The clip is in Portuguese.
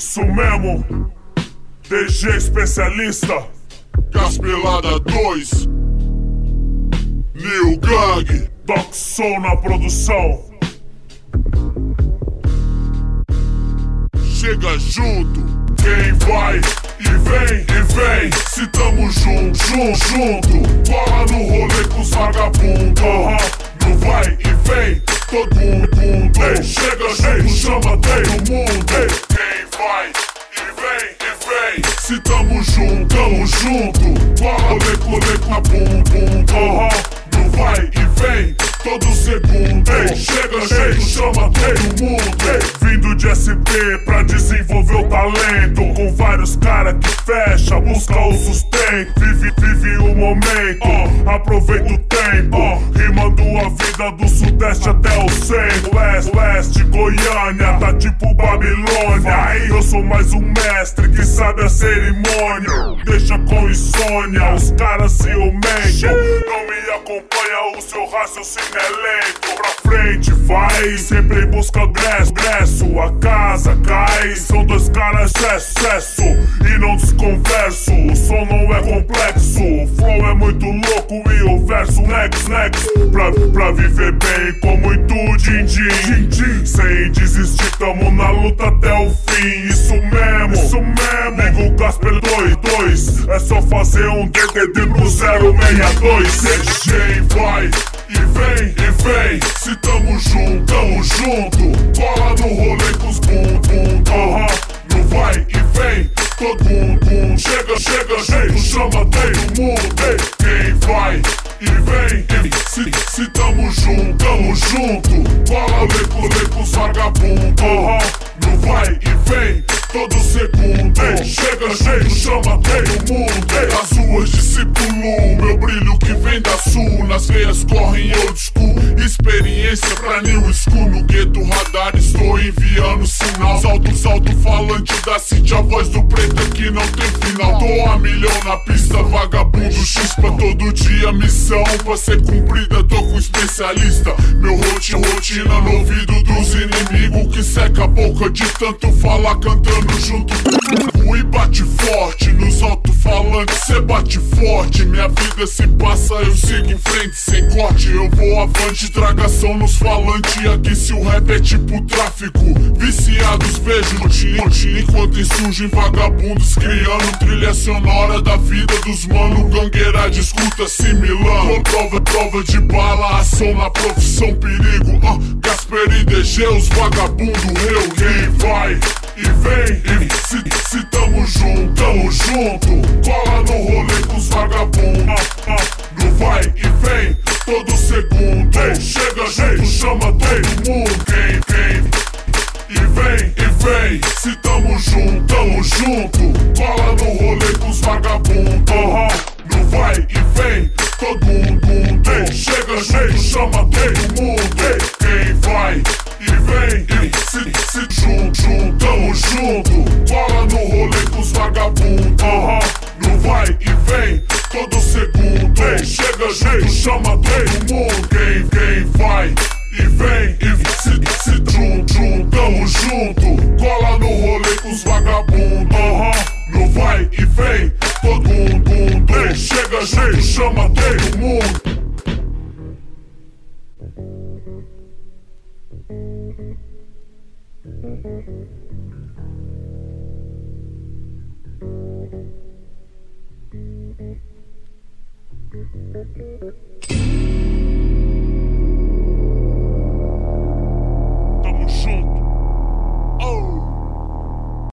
Isso mesmo, DG especialista, Gaspelada 2, New Gang, Doc Soul na produção. chega junto. Quem vai e vem, se tamo junto. Cola no rolê com os vagabundos. No vai e vem, todo mundo. Ei, chega junto, chama todo mundo. Quem vai e vem, se tamo junto. Cola rolê com a bum. No vai e vem, todo segundo. Ei, chega junto, chama todo mundo. Ei, vindo de SP pra desenvolver o talento, com vários cara que fecha, busca o sustento. Vive o momento, aproveita o tempo, rimando a vida do sudeste até o centro. Leste, Goiânia, tá tipo Babilônia. Eu sou mais um mestre que sabe a cerimônia. Deixa com insônia, os caras ciumentam. Não me acompanha, o seu raciocínio é lento. Pra frente vai, sempre em busca do progresso. A casa cai, são dois caras de excesso e não desconverso. O som não é complexo, o flow é muito louco e o verso next. Pra viver bem com muito din-din, sem desistir, tamo na luta até o fim. Isso mesmo, liga o Gasper 2, é só fazer um DDD pro 062. Quem vai e vem, se tamo junto. Cola no rolê com os bum. No vai e vem, todo mundo. Chega junto, chama todo mundo. Quem vai e vem, se tamo junto. Cola rolê com os vagabundos. No vai e vem, todo segundo. Chega junto, chama todo mundo. As ruas discípulo, meu brilho que vem da sul. Nas veias correm old school, experiência pra new school. No gueto radar estou enviando sinal. Salto falante da city, a voz do preto que não tem final. Tô a milhão na pista, vagabundo chispa. Todo dia missão pra ser cumprida, tô com especialista. Meu rotina no ouvido dos inimigos, que seca a boca de tanto falar cantando junto. E bate forte, nos alto-falantes cê bate forte. Minha vida se passa, eu sigo em frente sem corte. Eu vou avante, tragação nos falantes. Aqui se o rap é tipo tráfico, viciados vejo monte. Enquanto insurgem vagabundos criando trilha sonora da vida dos mano. Gangueira de escuta assimilando, prova de bala, ação na profissão, perigo. Gasper e DG, os vagabundos, eu. Quem vai e vem, se tamo junto. Cola no rolê com os vagabundos. No vai e vem, todo segundo. Chega junto, chama todo mundo. Quem e vem, se tamo junto. Cola no rolê com os vagabundos. No vai e vem, todo mundo. Chega junto, chama todo mundo. Quem vai e vem, se tamo junto. Cola no rolê com os vagabundos. No vai e vem, todo segundo. Chega junto, chama todo mundo. Quem vai e vem, se tamo junto. Cola no rolê com os vagabundos. No vai e vem, todo mundo. Chega junto, chama todo mundo. Thank you.